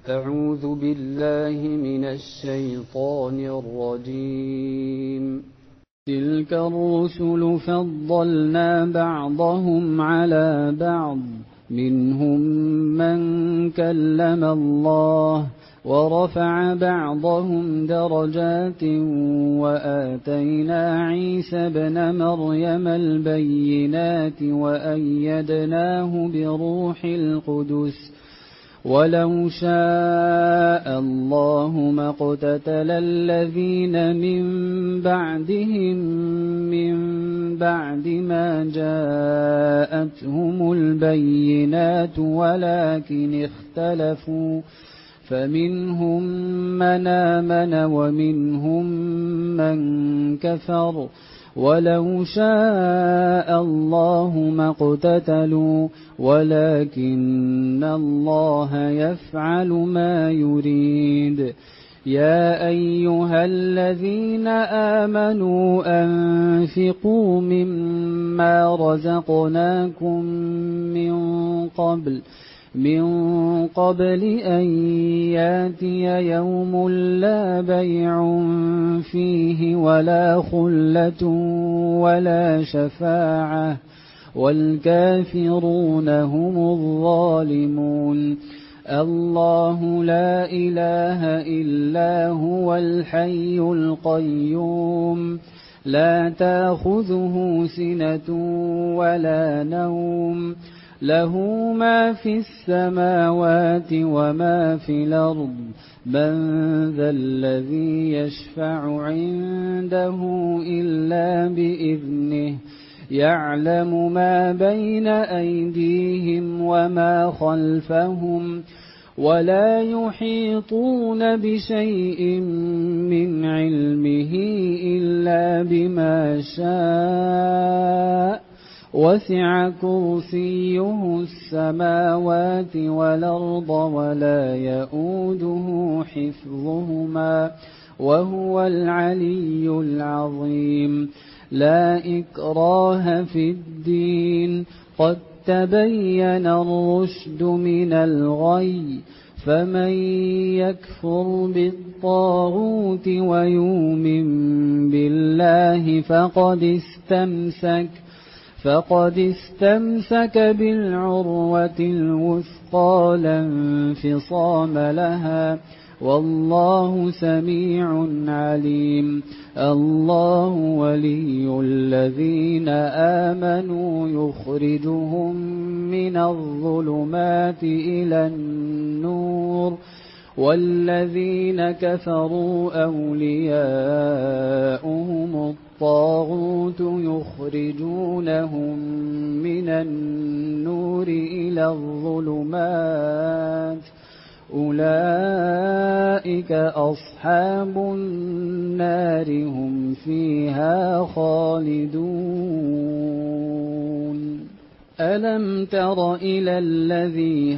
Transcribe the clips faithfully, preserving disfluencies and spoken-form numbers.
أعوذ بالله من الشيطان الرجيم. تلك الرسل فضلنا بعضهم على بعض، منهم من كلم الله ورفع بعضهم درجات، وآتينا عيسى ابن مريم البينات وأيدناه بروح القدس، ولو شاء الله ما اقتتل الذين من بعدهم من بعد ما جاءتهم البينات ولكن اختلفوا، فمنهم من آمن ومنهم من كفر، ولو شاء الله ما اقتتلوا ولكن الله يفعل ما يريد. يا أيها الذين آمنوا أنفقوا مما رزقناكم من قبل من قبل أن ياتي يوم لا بيع فيه ولا خلة ولا شفاعة والكافرون هم الظالمون. الله لا إله إلا هو الحي القيوم، لا تأخذه سنة ولا نوم، له ما في السماوات وما في الأرض. من ذا الذي يشفع عنده إلا بإذنه، يعلم ما بين أيديهم وما خلفهم، ولا يحيطون بشيء من علمه إلا بما شاء، وسع كرسيه السماوات والأرض ولا يؤوده حفظهما وهو العلي العظيم. لا إكراه في الدين، قد تبين الرشد من الغي، فمن يكفر بالطاغوت ويؤمن بالله فقد استمسك فقد استمسك بالعروة الوثقى لا انفصام لها، والله سميع عليم. الله ولي الذين آمنوا يخرجهم من الظلمات إلى النور، والذين كفروا أولياؤهم الطاغوت يخرجونهم من النور إلى الظلمات، أولئك أصحاب النار هم فيها خالدون. ألم تر إلى الذي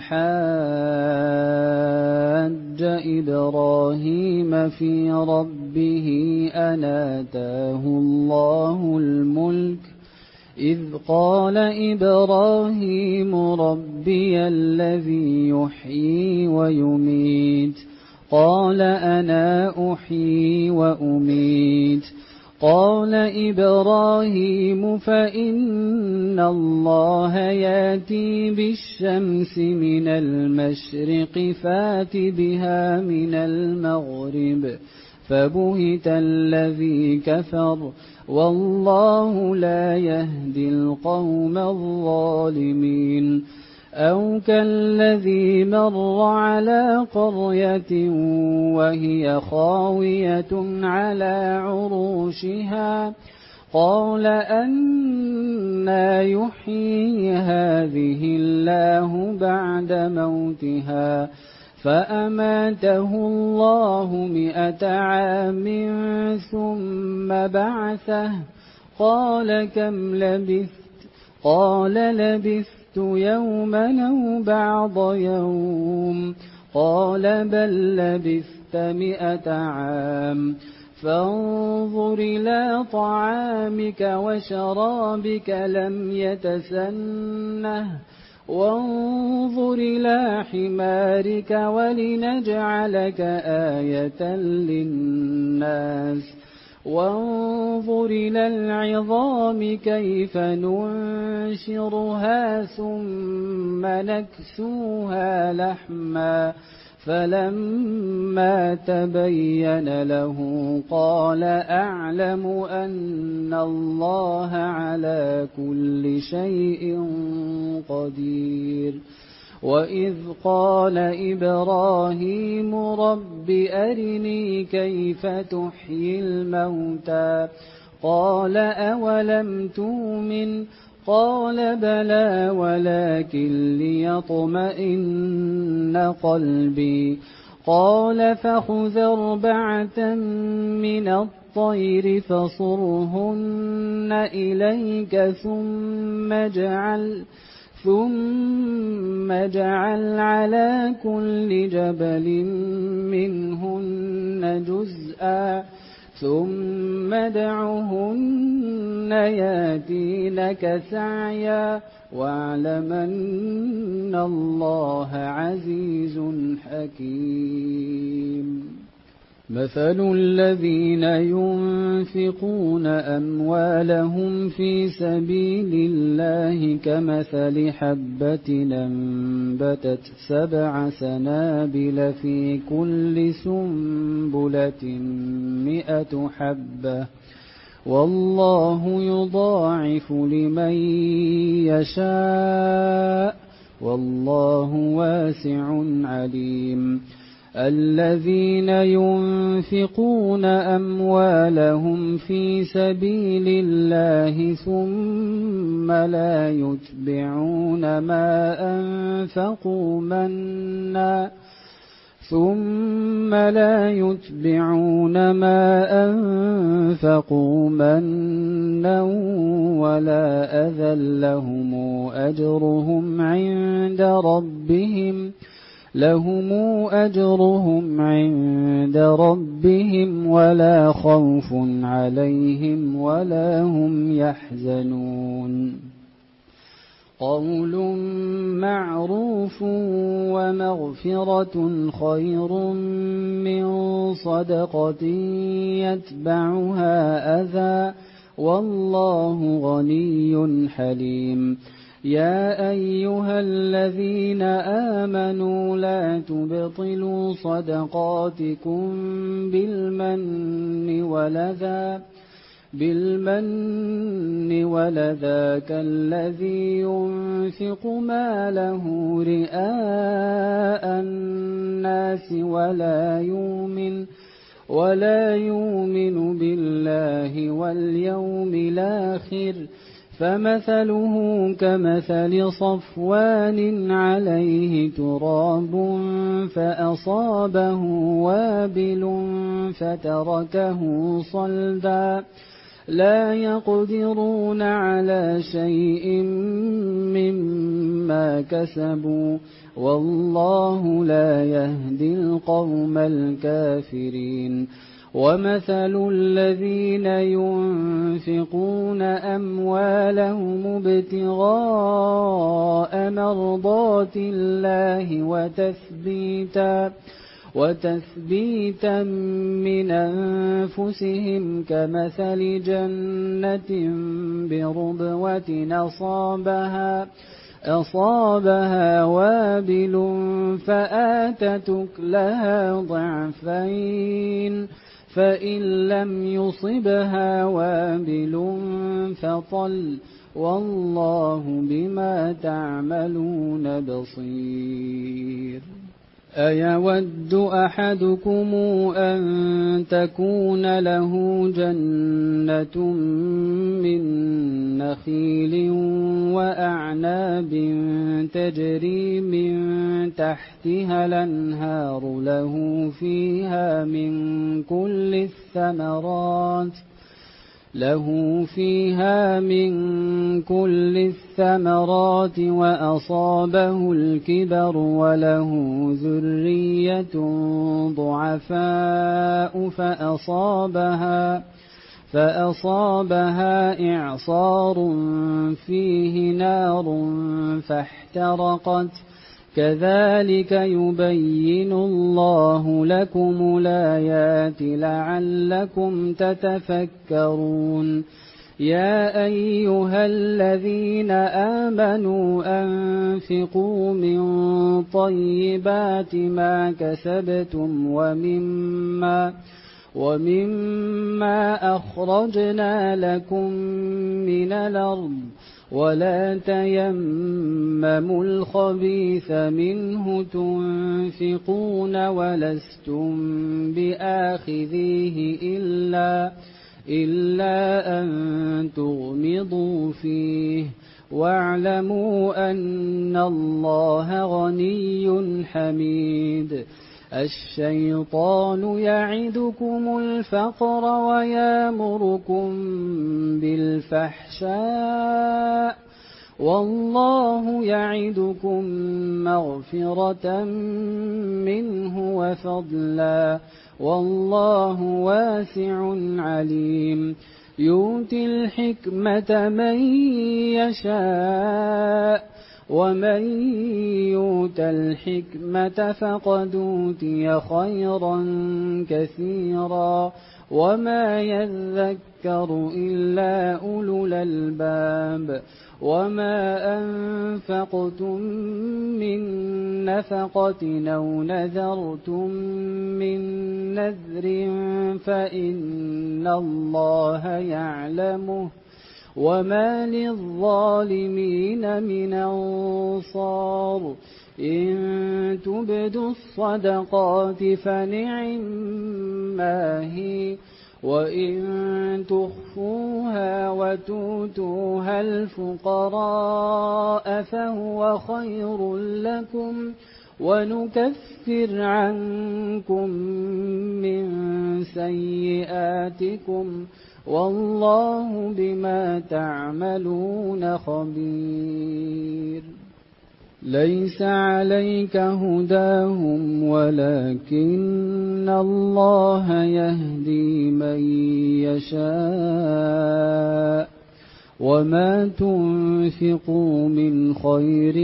حاج إبراهيم في ربه أن آتاه الله الملك، إذ قال إبراهيم ربي الذي يحيي ويميت، قال أنا أحيي وأميت. قال إبراهيم فإن الله يأتي بالشمس من المشرق فات بها من المغرب، فبهت الذي كفر، والله لا يهدي القوم الظالمين. أو كالذي مر على قرية وهي خاوية على عروشها، قال أنى يحيي هذه الله بعد موتها، فأماته الله مئة عام ثم بعثه، قال كم لبثت؟ قال لبثت يوما أو بعض يوم، قال بل لبثت مئة عام، فانظر إلى طعامك وشرابك لم يتسنه، وانظر إلى حمارك ولنجعلك آية للناس وانظر إلى العظام كيف ننشرها ثم نكسوها لحما فلما تبين له قال أعلم أن الله على كل شيء قدير. وإذ قال إبراهيم رب أرني كيف تحيي الموتى قال أولم تؤمن قال بلى ولكن ليطمئن قلبي قال فخذ أربعة من الطير فصرهن إليك ثم اجعل ثم اجعل على كل جبل منهن جزءا ثم ادعهن ياتينك سعيا واعلم أن الله عزيز حكيم. مثل الذين ينفقون أموالهم في سبيل الله كمثل حبة أنبتت سبع سنابل في كل سنبلة مئة حبة والله يضاعف لمن يشاء والله واسع عليم. الذين ينفقون أموالهم في سبيل الله ثم لا يتبعون ما أنفقوا منا ثم لا يتبعون ما أنفقوا منا ولا أذى لهم أجرهم عند ربهم لهم أجرهم عند ربهم ولا خوف عليهم ولا هم يحزنون. قول معروف ومغفرة خير من صدقة يتبعها أذى والله غني حليم. يا أيها الذين آمنوا لا تبطلوا صدقاتكم بالمن ولذا بالمن ولذا كالذي ينفق ماله رئاء الناس ولا يؤمن ولا يؤمن بالله واليوم الآخر فمثله كمثل صفوان عليه تراب فأصابه وابل فتركه صلدا لا يقدرون على شيء مما كسبوا والله لا يهدي القوم الكافرين. ومثل الذين ينفقون أموالهم ابتغاء مرضات الله وتثبيتا وتثبيتا من أنفسهم كمثل جنة بربوة أصابها أصابها وابل فآتت أكلها ضعفين فإن لم يصبها وابل فطل والله بما تعملون بصير. أيود أحدكم أن تكون له جنة من نخيل وأعناب تجري من تحتها الأنهار له فيها من كل الثمرات له فيها من كل الثمرات وأصابه الكبر وله ذرية ضعفاء فأصابها فأصابها إعصار فيه نار فاحترقت كذلك يبين الله لكم الآيات لعلكم تتفكرون يا أيها الذين آمنوا أنفقوا من طيبات ما كسبتم ومما ومما أخرجنا لكم من الأرض ولا تيمموا الخبيث منه تنفقون ولستم بآخذيه إلا إلا أن تغمضوا فيه واعلموا أن الله غني حميد الشيطان يعدكم الفقر ويامركم بالفحشاء والله يعدكم مغفرة منه وفضلا والله واسع عليم يؤتي الحكمة من يشاء ومن يؤت الحكمة فقد أوتي خيرا كثيرا وما يذكر إلا أولو الألباب وما أنفقتم من نفقة أو نذرتم من نذر فإن الله يعلمه وما للظالمين من أنصار إن تبدوا الصدقات فنعما هي وإن تخفوها وتؤتوها الفقراء فهو خير لكم ونكفر عنكم من سيئاتكم والله بما تعملون خبير ليس عليك هداهم ولكن الله يهدي من يشاء وما تنفقوا من خير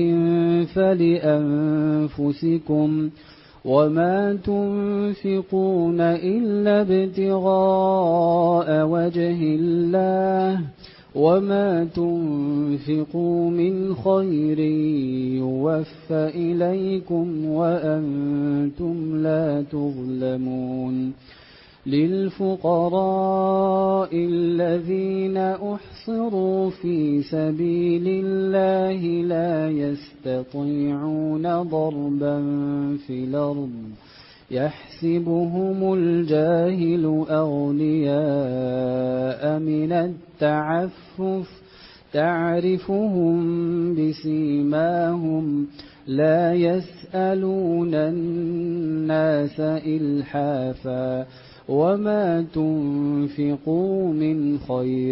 فلأنفسكم وما تنفقون إلا ابتغاء وجه الله وما تنفقوا من خير يوفى إليكم وأنتم لا تظلمون للفقراء الذين أحصروا في سبيل الله لا يستطيعون ضربا في الأرض يحسبهم الجاهل أغنياء من التعفف تعرفهم بسيماهم لا يسألون الناس إلحافا وما تنفقوا من خير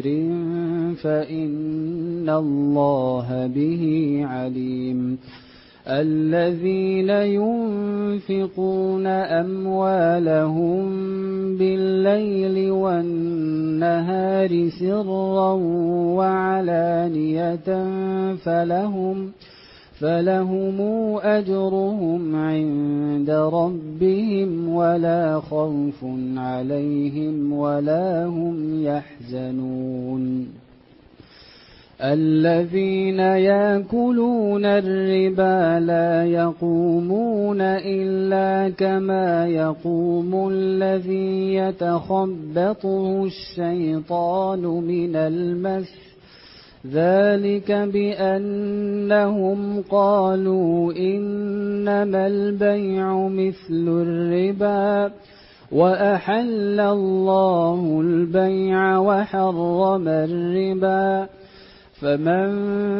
فإن الله به عليم الذين ينفقون أموالهم بالليل والنهار سرا وعلانية فلهم فلهم أجرهم عند ربهم ولا خوف عليهم ولا هم يحزنون الذين يأكلون الربا لا يقومون إلا كما يقوم الذي يتخبطه الشيطان من المس ذلك بأنهم قالوا إنما البيع مثل الربا وأحل الله البيع وحرم الربا فمن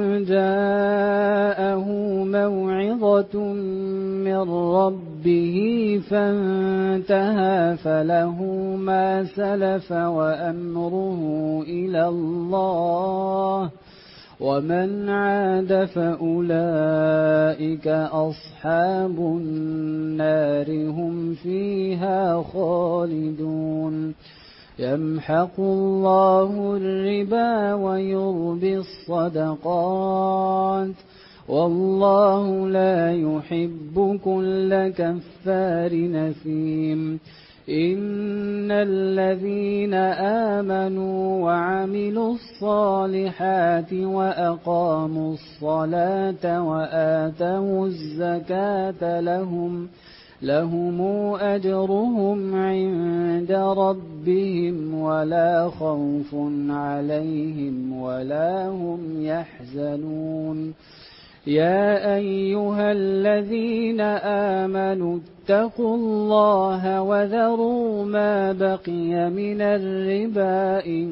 جاءه موعظة من ربه فانتهى فله ما سلف وأمره إلى الله ومن عاد فأولئك أصحاب النار هم فيها خالدون يمحق الله الربا ويربي الصدقات والله لا يحب كل كفار نثيم. إن الذين آمنوا وعملوا الصالحات وأقاموا الصلاة وآتوا الزكاة لهم لهم أجرهم عند ربهم ولا خوف عليهم ولا هم يحزنون. يا أيها الذين آمنوا اتقوا الله وذروا ما بقي من الربا إن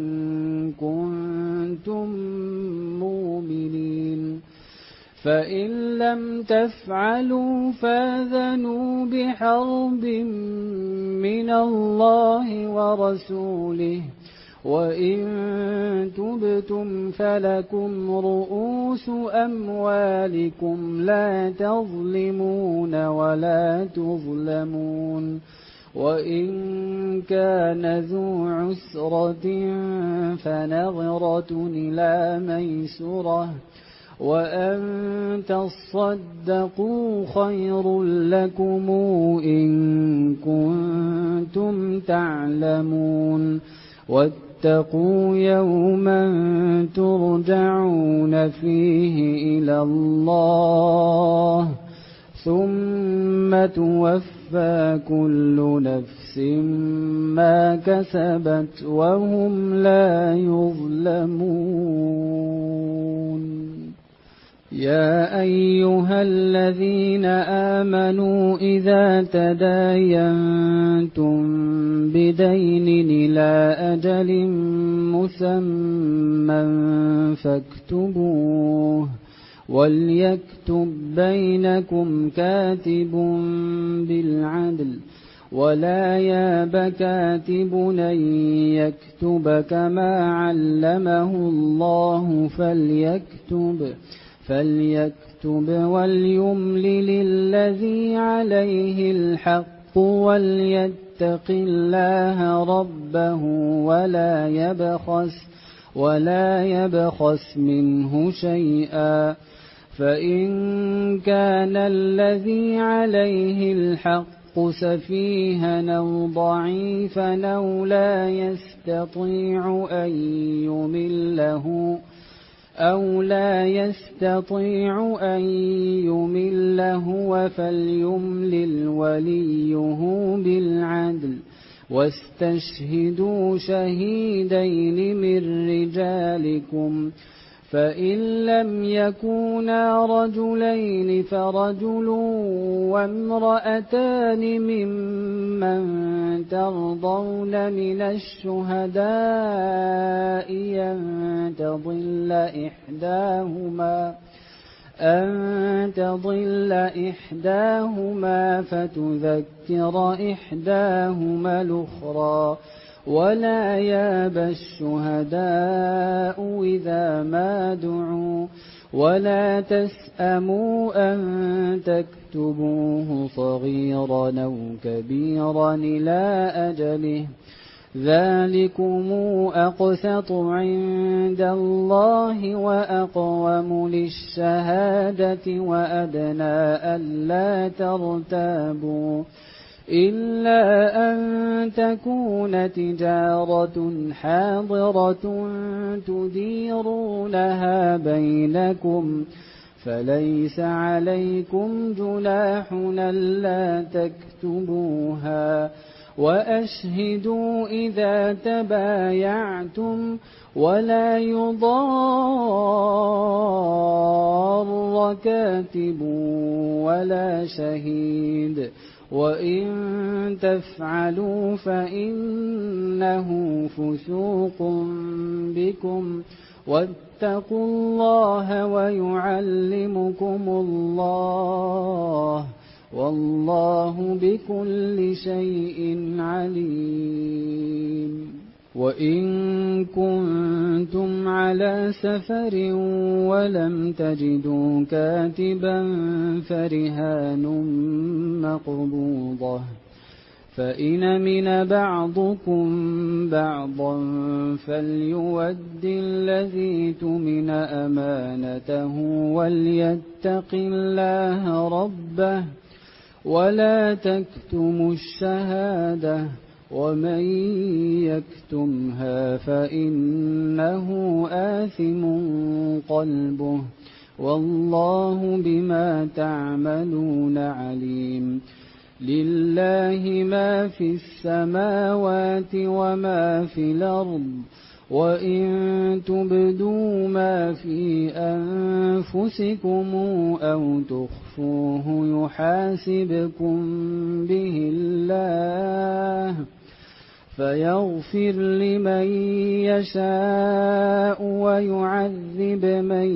كنتم مؤمنين. فإن لم تفعلوا فاذنوا بحرب من الله ورسوله وإن تبتم فلكم رؤوس أموالكم لا تظلمون ولا تظلمون. وإن كان ذو عسرة فنظرة إلى ميسرة وأن تصدقوا خير لكم إن كنتم تعلمون. واتقوا يوما ترجعون فيه إلى الله ثم توفى كل نفس ما كسبت وهم لا يظلمون. يا أيها الذين آمنوا إذا تداينتم بدين إلى أجل مسمى فاكتبوه وليكتب بينكم كاتب بالعدل ولا ياب كاتب أن يكتب كما علمه الله فليكتب فليكتب وليملل الذي عليه الحق وليتق الله ربه ولا يبخس ولا يبخس منه شيئا. فإن كان الذي عليه الحق سفيها أو ضعيفا أو لا يستطيع أن يمله أو لا يستطيع أن يمله فليملل وليه بالعدل واستشهدوا شهيدين من رجالكم فإن لم يكونا رجلين فرجل وامرأتان ممن ترضون من الشهداء أن تضل إحداهما أن تضل إحداهما فتذكر إحداهما الأخرى ولا ياب الشهداء إذا ما دعوا ولا تسأموا أن تكتبوه صغيرا أو كبيرا إلى أجله ذلكم أقسط عند الله وأقوم للشهادة وأدنى ألا ترتابوا إلا أن تكون تجارة حاضرة تديرونها بينكم فليس عليكم جناح ألا تكتبوها وأشهدوا إذا تبايعتم ولا يضار كاتب ولا شهيد وإن تفعلوا فإنه فسوق بكم واتقوا الله ويعلمكم الله والله بكل شيء عليم. وإن كنتم على سفر ولم تجدوا كاتبا فرهان مقبوضة فإن أمن بعضكم بعضا فليؤد الذي اؤتمن أمانته وليتق الله ربه ولا تكتموا الشهادة ومن يكتمها فإنه آثم قلبه والله بما تعملون عليم. لله ما في السماوات وما في الأرض وإن تبدوا ما في أنفسكم أو تخفوه يحاسبكم به الله فيغفر لمن يشاء ويعذب من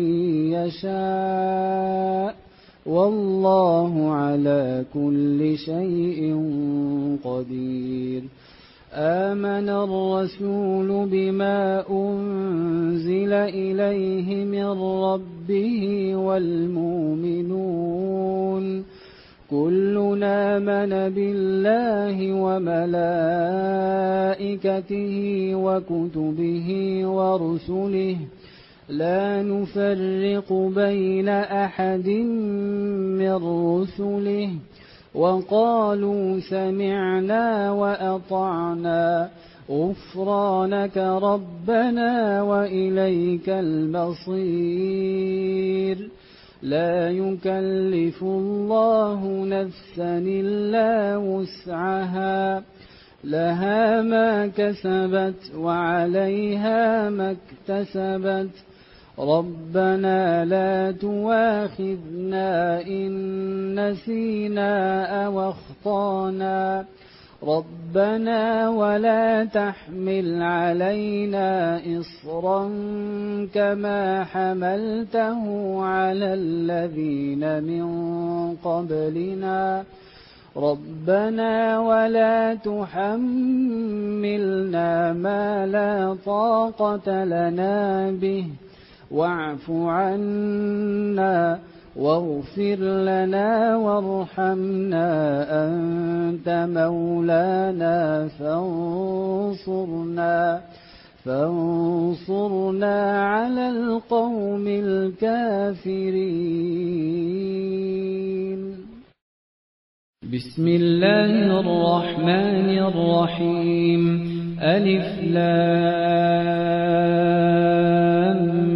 يشاء والله على كل شيء قدير. آمن الرسول بما أنزل إليه من ربه والمؤمنون كلنا آمن بالله وملائكته وكتبه ورسله لا نفرق بين أحد من رسله وقالوا سمعنا وأطعنا غفرانك ربنا وإليك المصير. لا يكلف الله نفسا إلا وسعها لها ما كسبت وعليها ما اكتسبت ربنا لا تواخذنا إن نسينا أو أخطأنا ربنا ولا تحمل علينا إصرا كما حملته على الذين من قبلنا ربنا ولا تحملنا ما لا طاقة لنا به واعف عنا واغفر لنا وارحمنا أنت مولانا فانصرنا فانصرنا على القوم الكافرين. بسم الله الرحمن الرحيم. ألف لام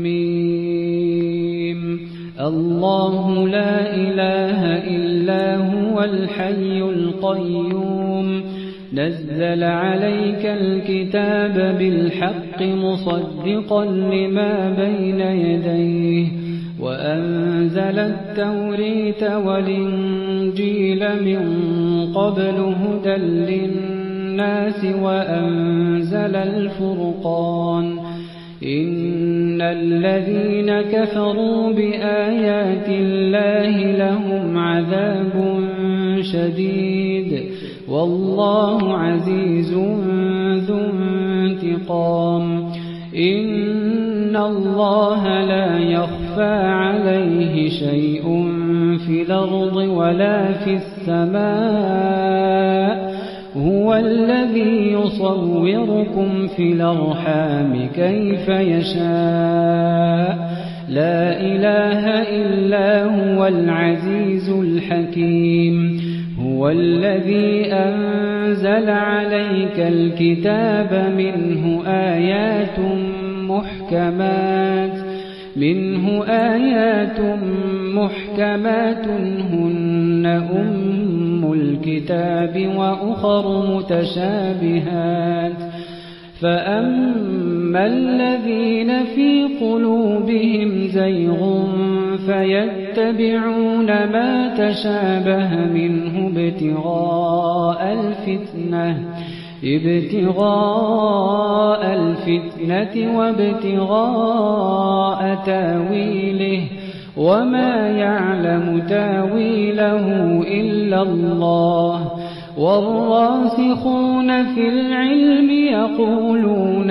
الله لا إله إلا هو الحي القيوم نزل عليك الكتاب بالحق مصدقا لما بين يديه وأنزل التوريت والإنجيل من قبل هدى للناس وأنزل الفرقان إن الذين كفروا بآيات الله لهم عذاب شديد والله عزيز ذو انتقام. إن الله لا يخفى عليه شيء في الأرض ولا في السماء هو الذي يصوركم في الأرحام كيف يشاء لا إله إلا هو العزيز الحكيم. هو الذي أنزل عليك الكتاب منه آيات محكمات منه آيات محكمات هن أم الكتاب وأخر متشابهات فأما الذين في قلوبهم زيغ فيتبعون ما تشابه منه ابتغاء الفتنة ابتغاء الفتنة وابتغاء تاويله وما يعلم تاويله إلا الله والراسخون في العلم يقولون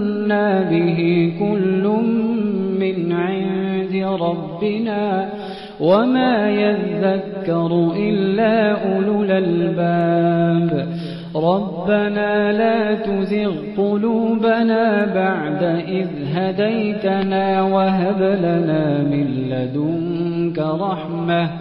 آمنا به كل من عند ربنا وما يذكر إلا أولو الألباب ربنا لا تزغ قلوبنا بعد إذ هديتنا وهب لنا من لدنك رحمة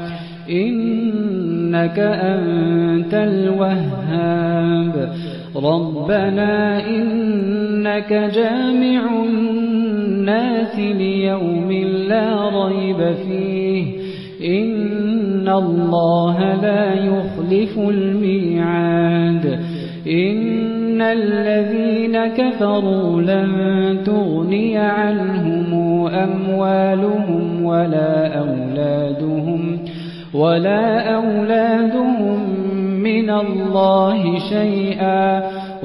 إنك أنت الوهاب ربنا إنك جامع الناس ليوم لا ريب فيه إن الله لا يخلف الميعاد إن الذين كفروا لن تغني عنهم أموالهم ولا أولادهم ولا أولادهم من الله شيئا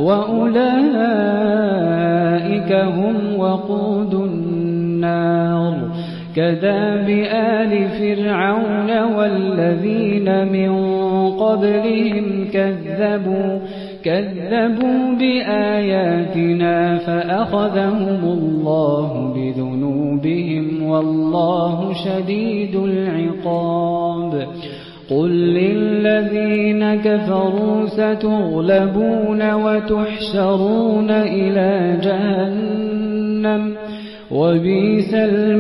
وأولئك هم وقود النار كداب آل فرعون والذين من قبلهم كذبوا كذبوا بآياتنا فأخذهم الله بذنوبهم والله شديد العقاب قل للذين كفروا ستغلبون وتحشرون إلى جهنم وبئس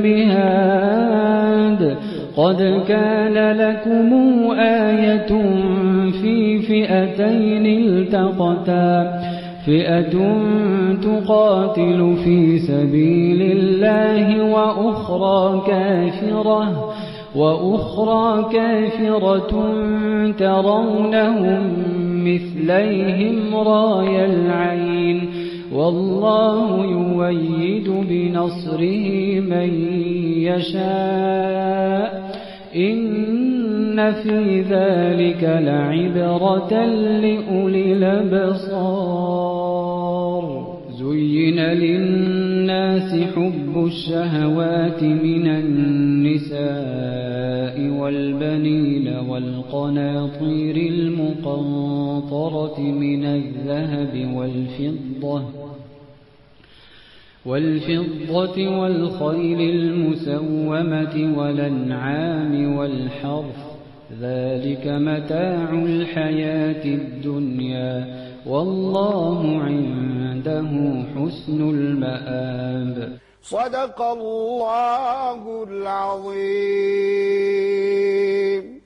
المهاد قد كان لكم آية في فئتين التقتا فئة تقاتل في سبيل الله وأخرى كافرة وأخرى كافرة ترونهم مثليهم راي العين والله يؤيد بنصره من يشاء إن في ذلك لعبرة لأولي الأبصار زين للناس حب الشهوات من النساء والبنين والقناطير المقنطرة من الذهب والفضة والفضة والخيل المسومة والأنعام والحرث ذلك متاع الحياة الدنيا والله عنده حسن المآب صدق الله العظيم.